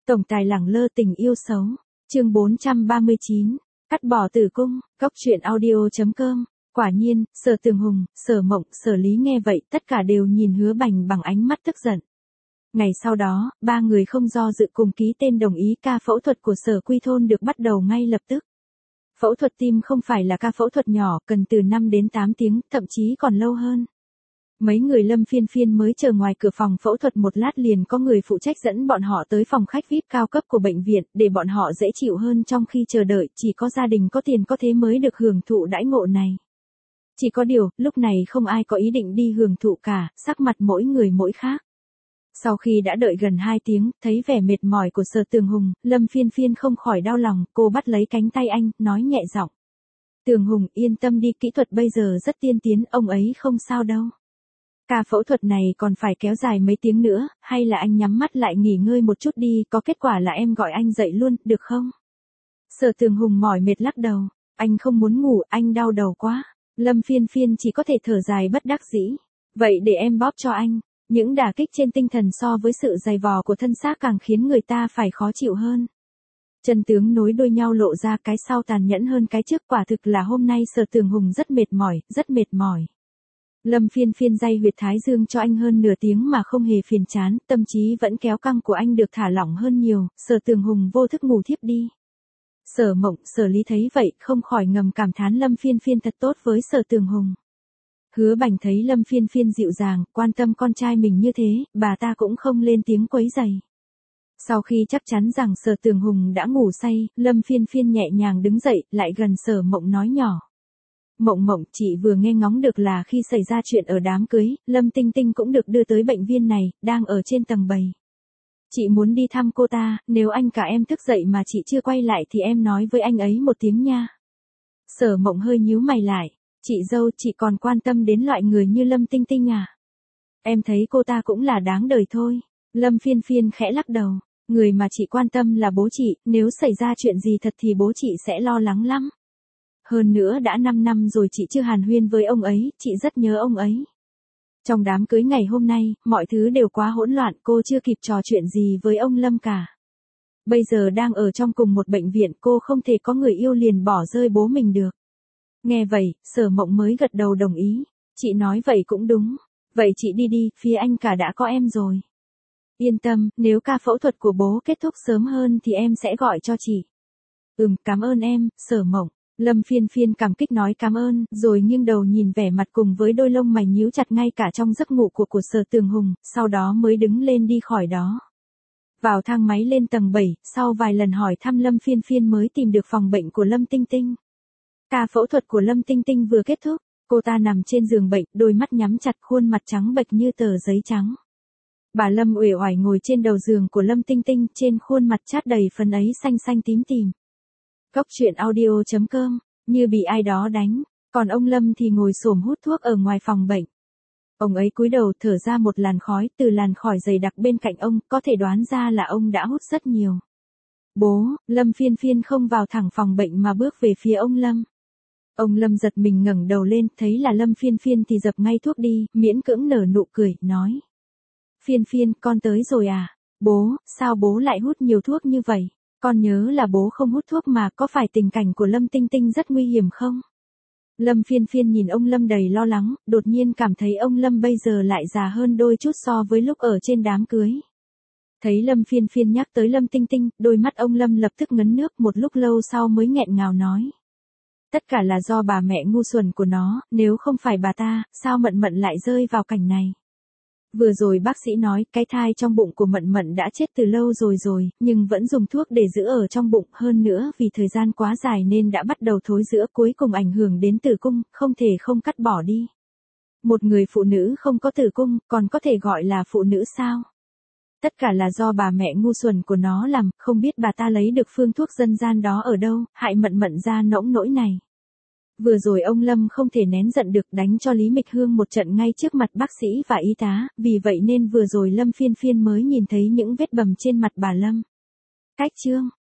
Tổng tài lẳng lơ tình yêu xấu. Chương 439. Cắt bỏ tử cung. Cốc truyện audio.com. Quả nhiên, Sở Tường Hùng, Sở Mộng, Sở Lý nghe vậy, tất cả đều nhìn Hứa Bành bằng ánh mắt tức giận. Ngày sau đó, ba người không do dự cùng ký tên đồng ý ca phẫu thuật của Sở Quy Thôn được bắt đầu ngay lập tức. Phẫu thuật tim không phải là ca phẫu thuật nhỏ, cần từ 5 đến 8 tiếng, thậm chí còn lâu hơn. Mấy người Lâm Phiên Phiên mới chờ ngoài cửa phòng phẫu thuật một lát liền có người phụ trách dẫn bọn họ tới phòng khách VIP cao cấp của bệnh viện, để bọn họ dễ chịu hơn trong khi chờ đợi, chỉ có gia đình có tiền có thế mới được hưởng thụ đãi ngộ này. Chỉ có điều, lúc này không ai có ý định đi hưởng thụ cả, sắc mặt mỗi người mỗi khác. Sau khi đã đợi gần 2 tiếng, thấy vẻ mệt mỏi của Sở Tường Hùng, Lâm Phiên Phiên không khỏi đau lòng, cô bắt lấy cánh tay anh, nói nhẹ giọng. Tường Hùng, yên tâm đi, kỹ thuật bây giờ rất tiên tiến, ông ấy không sao đâu. Ca phẫu thuật này còn phải kéo dài mấy tiếng nữa, hay là anh nhắm mắt lại nghỉ ngơi một chút đi, có kết quả là em gọi anh dậy luôn, được không? Sở Tường Hùng mỏi mệt lắc đầu, anh không muốn ngủ, anh đau đầu quá. Lâm Phiên Phiên chỉ có thể thở dài bất đắc dĩ. Vậy để em bóp cho anh. Những đả kích trên tinh thần so với sự dày vò của thân xác càng khiến người ta phải khó chịu hơn. Chân tướng nối đuôi nhau lộ ra, cái sau tàn nhẫn hơn cái trước, quả thực là hôm nay Sở Tường Hùng rất mệt mỏi. Lâm Phiên Phiên day huyệt thái dương cho anh hơn nửa tiếng mà không hề phiền chán, tâm trí vẫn kéo căng của anh được thả lỏng hơn nhiều, Sở Tường Hùng vô thức ngủ thiếp đi. Sở Mộng, Sở Lý thấy vậy, không khỏi ngầm cảm thán Lâm Phiên Phiên thật tốt với Sở Tường Hùng. Hứa Bành thấy Lâm Phiên Phiên dịu dàng, quan tâm con trai mình như thế, bà ta cũng không lên tiếng quấy rầy. Sau khi chắc chắn rằng Sở Tường Hùng đã ngủ say, Lâm Phiên Phiên nhẹ nhàng đứng dậy, lại gần Sở Mộng nói nhỏ. Mộng, chị vừa nghe ngóng được là khi xảy ra chuyện ở đám cưới, Lâm Tinh Tinh cũng được đưa tới bệnh viện này, đang ở trên tầng 7. Chị muốn đi thăm cô ta, nếu anh cả em thức dậy mà chị chưa quay lại thì em nói với anh ấy một tiếng nha. Sở Mộng hơi nhíu mày lại, chị dâu, chị còn quan tâm đến loại người như Lâm Tinh Tinh à? Em thấy cô ta cũng là đáng đời thôi. Lâm Phiên Phiên khẽ lắc đầu, người mà chị quan tâm là bố chị, nếu xảy ra chuyện gì thật thì bố chị sẽ lo lắng lắm. Hơn nữa đã 5 năm rồi chị chưa hàn huyên với ông ấy, chị rất nhớ ông ấy. Trong đám cưới ngày hôm nay, mọi thứ đều quá hỗn loạn, cô chưa kịp trò chuyện gì với ông Lâm cả. Bây giờ đang ở trong cùng một bệnh viện, cô không thể có người yêu liền bỏ rơi bố mình được. Nghe vậy, Sở Mộng mới gật đầu đồng ý. Chị nói vậy cũng đúng. Vậy chị đi đi, phía anh cả đã có em rồi. Yên tâm, nếu ca phẫu thuật của bố kết thúc sớm hơn thì em sẽ gọi cho chị. Cảm ơn em, Sở Mộng. Lâm Phiên Phiên cảm kích nói cảm ơn, rồi nghiêng đầu nhìn vẻ mặt cùng với đôi lông mày nhíu chặt ngay cả trong giấc ngủ của Sở Tường Hùng, sau đó mới đứng lên đi khỏi đó. Vào thang máy lên tầng 7, sau vài lần hỏi thăm Lâm Phiên Phiên mới tìm được phòng bệnh của Lâm Tinh Tinh. Ca phẫu thuật của Lâm Tinh Tinh vừa kết thúc, cô ta nằm trên giường bệnh, đôi mắt nhắm chặt, khuôn mặt trắng bệch như tờ giấy trắng. Bà Lâm uể oải ngồi trên đầu giường của Lâm Tinh Tinh, trên khuôn mặt chát đầy phấn ấy xanh xanh tím tím. Cốc truyện audio.com, như bị ai đó đánh, còn ông Lâm thì ngồi xổm hút thuốc ở ngoài phòng bệnh. Ông ấy cúi đầu thở ra một làn khói, từ làn khói dày đặc bên cạnh ông, có thể đoán ra là ông đã hút rất nhiều. Bố, Lâm Phiên Phiên không vào thẳng phòng bệnh mà bước về phía ông Lâm. Ông Lâm giật mình ngẩng đầu lên, thấy là Lâm Phiên Phiên thì dập ngay thuốc đi, miễn cưỡng nở nụ cười, nói. Phiên Phiên, con tới rồi à? Bố, sao bố lại hút nhiều thuốc như vậy? Con nhớ là bố không hút thuốc mà, có phải tình cảnh của Lâm Tinh Tinh rất nguy hiểm không? Lâm Phiên Phiên nhìn ông Lâm đầy lo lắng, đột nhiên cảm thấy ông Lâm bây giờ lại già hơn đôi chút so với lúc ở trên đám cưới. Thấy Lâm Phiên Phiên nhắc tới Lâm Tinh Tinh, đôi mắt ông Lâm lập tức ngấn nước, một lúc lâu sau mới nghẹn ngào nói. Tất cả là do bà mẹ ngu xuẩn của nó, nếu không phải bà ta, sao Mận Mận lại rơi vào cảnh này. Vừa rồi bác sĩ nói, cái thai trong bụng của Mận Mận đã chết từ lâu rồi, nhưng vẫn dùng thuốc để giữ ở trong bụng, hơn nữa vì thời gian quá dài nên đã bắt đầu thối rữa, cuối cùng ảnh hưởng đến tử cung, không thể không cắt bỏ đi. Một người phụ nữ không có tử cung, còn có thể gọi là phụ nữ sao? Tất cả là do bà mẹ ngu xuẩn của nó làm, không biết bà ta lấy được phương thuốc dân gian đó ở đâu, hại Mận Mận ra nỗng nỗi này. Vừa rồi ông Lâm không thể nén giận được, đánh cho Lý Mịch Hương một trận ngay trước mặt bác sĩ và y tá, vì vậy nên vừa rồi Lâm Phiên Phiên mới nhìn thấy những vết bầm trên mặt bà Lâm. Cách chương